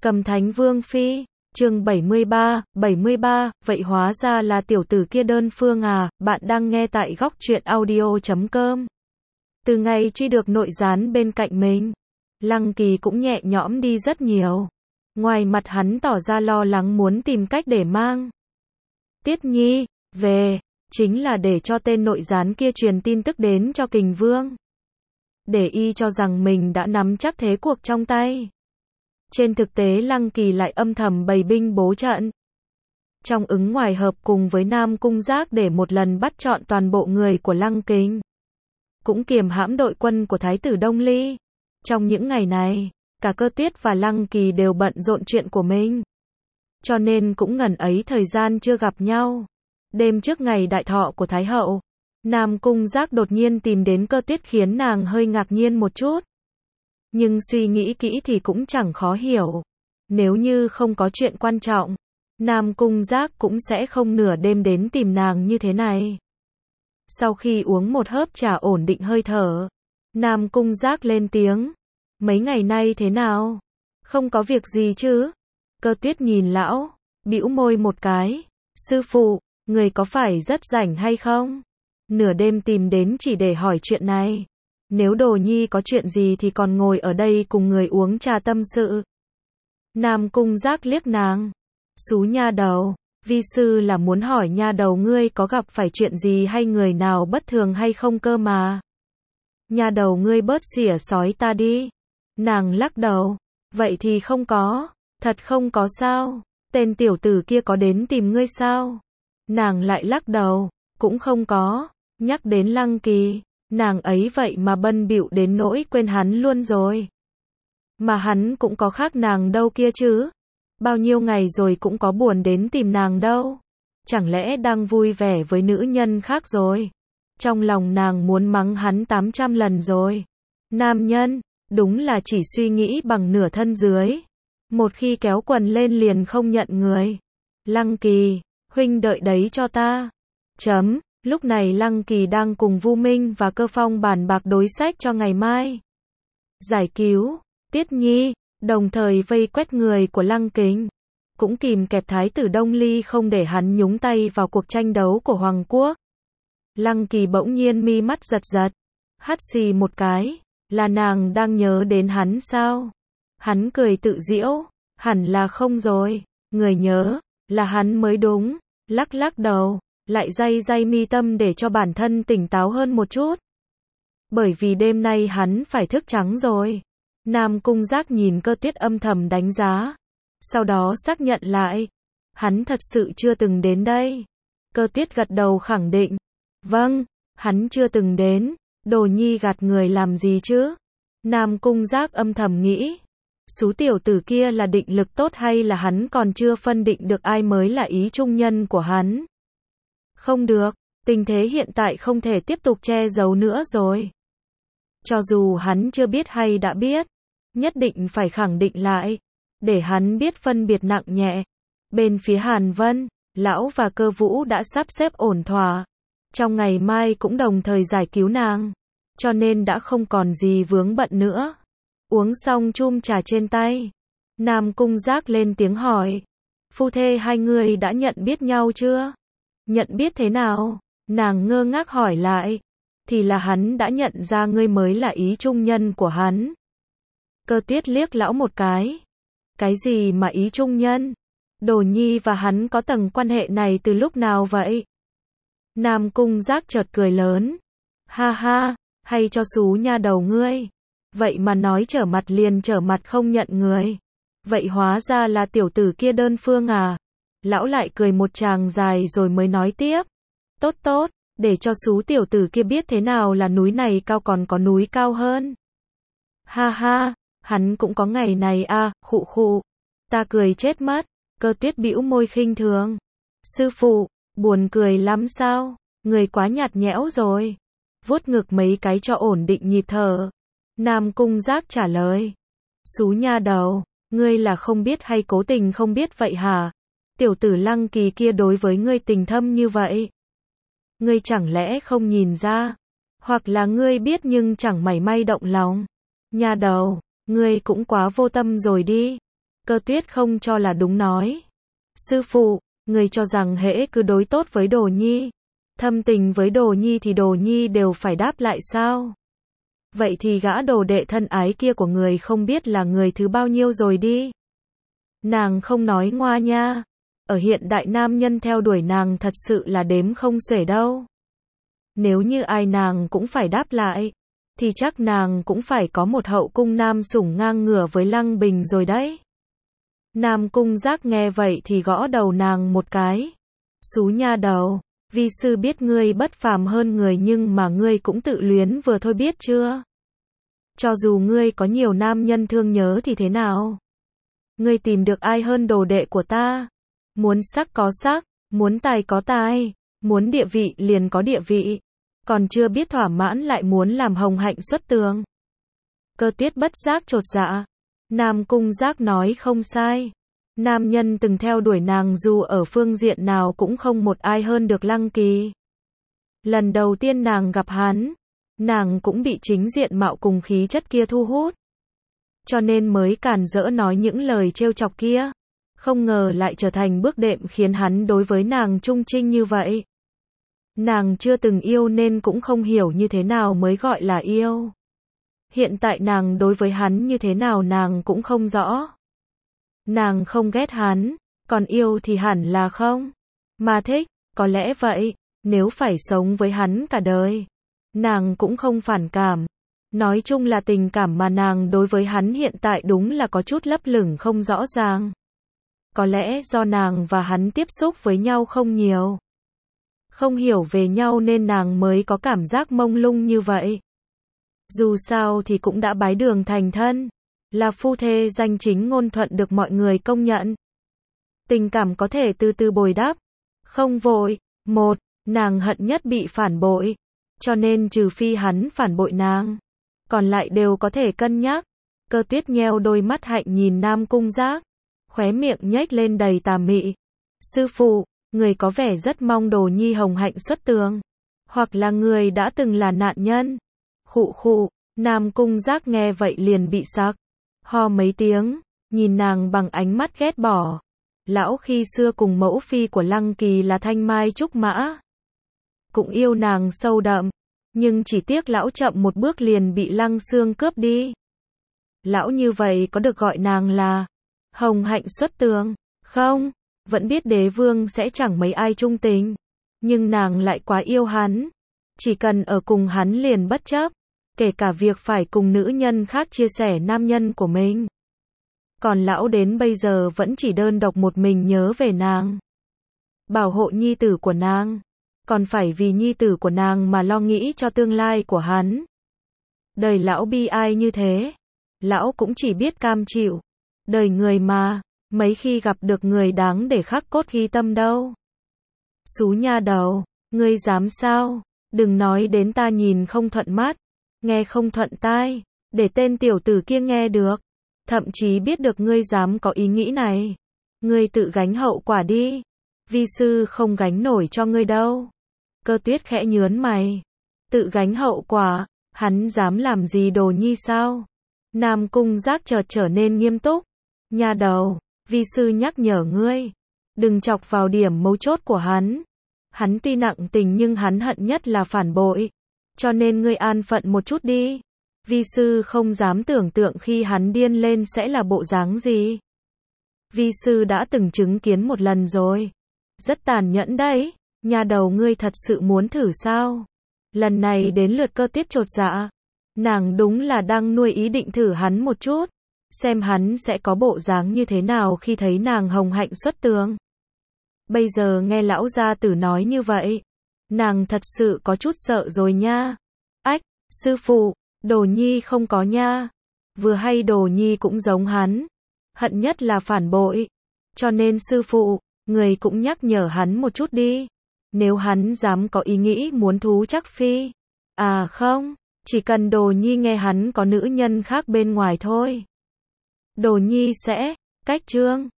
Cầm Thánh Vương Phi, chương 73, vậy hóa ra là tiểu tử kia đơn phương à, bạn đang nghe tại góc truyện audio.com. Từ ngày truy được nội gián bên cạnh mình, Lăng Kỳ cũng nhẹ nhõm đi rất nhiều. Ngoài mặt hắn tỏ ra lo lắng muốn tìm cách để mang Tiết Nhi về, chính là để cho tên nội gián kia truyền tin tức đến cho Kình Vương. Để y cho rằng mình đã nắm chắc thế cuộc trong tay. Trên thực tế Lăng Kỳ lại âm thầm bày binh bố trận. Trong ứng ngoài hợp cùng với Nam Cung Giác để một lần bắt trọn toàn bộ người của Lăng Kính. Cũng kiềm hãm đội quân của Thái tử Đông Ly. Trong những ngày này, cả Cơ Tuyết và Lăng Kỳ đều bận rộn chuyện của mình. Cho nên cũng ngần ấy thời gian chưa gặp nhau. Đêm trước ngày đại thọ của Thái hậu, Nam Cung Giác đột nhiên tìm đến Cơ Tuyết khiến nàng hơi ngạc nhiên một chút. Nhưng suy nghĩ kỹ thì cũng chẳng khó hiểu. Nếu như không có chuyện quan trọng, Nam Cung Giác cũng sẽ không nửa đêm đến tìm nàng như thế này. Sau khi uống một hớp trà ổn định hơi thở, Nam Cung Giác lên tiếng. Mấy ngày nay thế nào? Không có việc gì chứ? Cơ Tuyết nhìn lão, bĩu môi một cái. Sư phụ, người có phải rất rảnh hay không? Nửa đêm tìm đến chỉ để hỏi chuyện này. Nếu Đồ Nhi có chuyện gì thì còn ngồi ở đây cùng người uống trà tâm sự. Nam Cung Giác liếc nàng. Xú nha đầu, vi sư là muốn hỏi nha đầu ngươi có gặp phải chuyện gì hay người nào bất thường hay không cơ mà. Nha đầu ngươi bớt xỉa sói ta đi. Nàng lắc đầu. Vậy thì không có. Thật không có sao. Tên tiểu tử kia có đến tìm ngươi sao? Nàng lại lắc đầu. Cũng không có. Nhắc đến Lăng Kỳ, nàng ấy vậy mà bận bịu đến nỗi quên hắn luôn rồi. Mà hắn cũng có khác nàng đâu kia chứ. Bao nhiêu ngày rồi cũng có buồn đến tìm nàng đâu. Chẳng lẽ đang vui vẻ với nữ nhân khác rồi? Trong lòng nàng muốn mắng hắn 800 lần rồi. Nam nhân, đúng là chỉ suy nghĩ bằng nửa thân dưới. Một khi kéo quần lên liền không nhận người. Lăng Kỳ, huynh đợi đấy cho ta. Lúc này Lăng Kỳ đang cùng Vu Minh và Cơ Phong bàn bạc đối sách cho ngày mai. Giải cứu Tiết Nhi, đồng thời vây quét người của Lăng Kính. Cũng kìm kẹp Thái tử Đông Ly không để hắn nhúng tay vào cuộc tranh đấu của Hoàng quốc. Lăng Kỳ bỗng nhiên mi mắt giật giật. Hắt xì một cái. Là nàng đang nhớ đến hắn sao? Hắn cười tự giễu. Hẳn là không rồi. Người nhớ là hắn mới đúng. Lắc lắc đầu. Lại day mi tâm để cho bản thân tỉnh táo hơn một chút. Bởi vì đêm nay hắn phải thức trắng rồi. Nam Cung Giác nhìn Cơ Tuyết âm thầm đánh giá. Sau đó xác nhận lại. Hắn thật sự chưa từng đến đây. Cơ Tuyết gật đầu khẳng định. Vâng, hắn chưa từng đến. Đồ Nhi gạt người làm gì chứ? Nam Cung Giác âm thầm nghĩ. Xú tiểu tử kia là định lực tốt hay là hắn còn chưa phân định được ai mới là ý trung nhân của hắn? Không được, tình thế hiện tại không thể tiếp tục che giấu nữa rồi. Cho dù hắn chưa biết hay đã biết, nhất định phải khẳng định lại, để hắn biết phân biệt nặng nhẹ. Bên phía Hàn Vân, lão và Cơ Vũ đã sắp xếp ổn thỏa. Trong ngày mai cũng đồng thời giải cứu nàng, cho nên đã không còn gì vướng bận nữa. Uống xong chum trà trên tay, Nam Cung Giác lên tiếng hỏi. Phu thê hai người đã nhận biết nhau chưa? Nhận biết thế nào? Nàng ngơ ngác hỏi lại. Thì là hắn đã nhận ra ngươi mới là ý trung nhân của hắn. Cơ Tuyết liếc lão một cái. Cái gì mà ý trung nhân? Đồ Nhi và hắn có tầng quan hệ này từ lúc nào vậy? Nam Cung Giác chợt cười lớn. Ha ha, hay cho xú nha đầu ngươi. Vậy mà nói trở mặt liền trở mặt không nhận người. Vậy hóa ra là tiểu tử kia đơn phương à? Lão lại cười một tràng dài rồi mới nói tiếp. Tốt tốt, để cho xú tiểu tử kia biết thế nào là núi này cao còn có núi cao hơn. Ha ha, hắn cũng có ngày này à, khụ khụ. Ta cười chết mất. Cơ Tuyết bĩu môi khinh thường. Sư phụ, buồn cười lắm sao? Người quá nhạt nhẽo rồi. Vuốt ngực mấy cái cho ổn định nhịp thở. Nam Cung Giác trả lời. Xú nha đầu, ngươi là không biết hay cố tình không biết vậy hả? Tiểu tử Lăng Kỳ kia đối với ngươi tình thâm như vậy. Ngươi chẳng lẽ không nhìn ra? Hoặc là ngươi biết nhưng chẳng mảy may động lòng? Nha đầu, ngươi cũng quá vô tâm rồi đi. Cơ Tuyết không cho là đúng nói. Sư phụ, người cho rằng hễ cứ đối tốt với Đồ Nhi, thâm tình với Đồ Nhi thì Đồ Nhi đều phải đáp lại sao? Vậy thì gã đồ đệ thân ái kia của người không biết là người thứ bao nhiêu rồi đi. Nàng không nói ngoa nha. Ở hiện đại nam nhân theo đuổi nàng thật sự là đếm không xuể đâu. Nếu như ai nàng cũng phải đáp lại, thì chắc nàng cũng phải có một hậu cung nam sủng ngang ngửa với Lăng Bình rồi đấy. Nam Cung Giác nghe vậy thì gõ đầu nàng một cái. Xú nha đầu, vi sư biết ngươi bất phàm hơn người nhưng mà ngươi cũng tự luyến vừa thôi biết chưa? Cho dù ngươi có nhiều nam nhân thương nhớ thì thế nào? Ngươi tìm được ai hơn đồ đệ của ta? Muốn sắc có sắc, muốn tài có tài, muốn địa vị liền có địa vị. Còn chưa biết thỏa mãn lại muốn làm hồng hạnh xuất tường. Cơ Tuyết bất giác chột dạ. Nam Cung Giác nói không sai. Nam nhân từng theo đuổi nàng dù ở phương diện nào cũng không một ai hơn được Lăng Kỳ. Lần đầu tiên nàng gặp hắn, nàng cũng bị chính diện mạo cùng khí chất kia thu hút. Cho nên mới càn rỡ nói những lời trêu chọc kia. Không ngờ lại trở thành bước đệm khiến hắn đối với nàng trung trinh như vậy. Nàng chưa từng yêu nên cũng không hiểu như thế nào mới gọi là yêu. Hiện tại nàng đối với hắn như thế nào nàng cũng không rõ. Nàng không ghét hắn, còn yêu thì hẳn là không. Mà thích, có lẽ vậy, nếu phải sống với hắn cả đời, nàng cũng không phản cảm. Nói chung là tình cảm mà nàng đối với hắn hiện tại đúng là có chút lấp lửng không rõ ràng. Có lẽ do nàng và hắn tiếp xúc với nhau không nhiều. Không hiểu về nhau nên nàng mới có cảm giác mông lung như vậy. Dù sao thì cũng đã bái đường thành thân, là phu thê danh chính ngôn thuận được mọi người công nhận. Tình cảm có thể từ từ bồi đắp, không vội. Một, nàng hận nhất bị phản bội, cho nên trừ phi hắn phản bội nàng, còn lại đều có thể cân nhắc. Cơ Tuyết nheo đôi mắt hạnh nhìn Nam Cung Giác, khóe miệng nhếch lên đầy tà mị. Sư phụ, người có vẻ rất mong Đồ Nhi hồng hạnh xuất tường, hoặc là người đã từng là nạn nhân. Khụ khụ, Nam Cung Giác nghe vậy liền bị sặc, ho mấy tiếng, nhìn nàng bằng ánh mắt ghét bỏ. Lão khi xưa cùng mẫu phi của Lăng Kỳ là Thanh Mai Trúc Mã, cũng yêu nàng sâu đậm, nhưng chỉ tiếc lão chậm một bước liền bị Lăng Xương cướp đi. Lão như vậy có được gọi nàng là hồng hạnh xuất tường? Không, vẫn biết đế vương sẽ chẳng mấy ai trung tình, nhưng nàng lại quá yêu hắn, chỉ cần ở cùng hắn liền bất chấp, kể cả việc phải cùng nữ nhân khác chia sẻ nam nhân của mình. Còn lão đến bây giờ vẫn chỉ đơn độc một mình nhớ về nàng, bảo hộ nhi tử của nàng, còn phải vì nhi tử của nàng mà lo nghĩ cho tương lai của hắn. Đời lão bi ai như thế, lão cũng chỉ biết cam chịu. Đời người mà, mấy khi gặp được người đáng để khắc cốt ghi tâm đâu. Xú nha đầu, ngươi dám sao? Đừng nói đến ta nhìn không thuận mắt, nghe không thuận tai, để tên tiểu tử kia nghe được, thậm chí biết được ngươi dám có ý nghĩ này. Ngươi tự gánh hậu quả đi, vi sư không gánh nổi cho ngươi đâu. Cơ Tuyết khẽ nhớn mày. Tự gánh hậu quả, hắn dám làm gì Đồ Nhi sao? Nam Cung Giác chợt trở nên nghiêm túc. Nha đầu, vi sư nhắc nhở ngươi, đừng chọc vào điểm mấu chốt của hắn. Hắn tuy nặng tình nhưng hắn hận nhất là phản bội, cho nên ngươi an phận một chút đi. Vi sư không dám tưởng tượng khi hắn điên lên sẽ là bộ dáng gì. Vi sư đã từng chứng kiến một lần rồi. Rất tàn nhẫn đấy, nha đầu ngươi thật sự muốn thử sao? Lần này đến lượt Cơ Tuyết chột dạ. Nàng đúng là đang nuôi ý định thử hắn một chút, xem hắn sẽ có bộ dáng như thế nào khi thấy nàng hồng hạnh xuất tường. Bây giờ nghe lão gia tử nói như vậy, nàng thật sự có chút sợ rồi nha. Ách, sư phụ, Đồ Nhi không có nha. Vừa hay Đồ Nhi cũng giống hắn, hận nhất là phản bội. Cho nên sư phụ, người cũng nhắc nhở hắn một chút đi. Nếu hắn dám có ý nghĩ muốn thú chắc phi. À không, chỉ cần Đồ Nhi nghe hắn có nữ nhân khác bên ngoài thôi, Đồ Nhi sẽ cách chương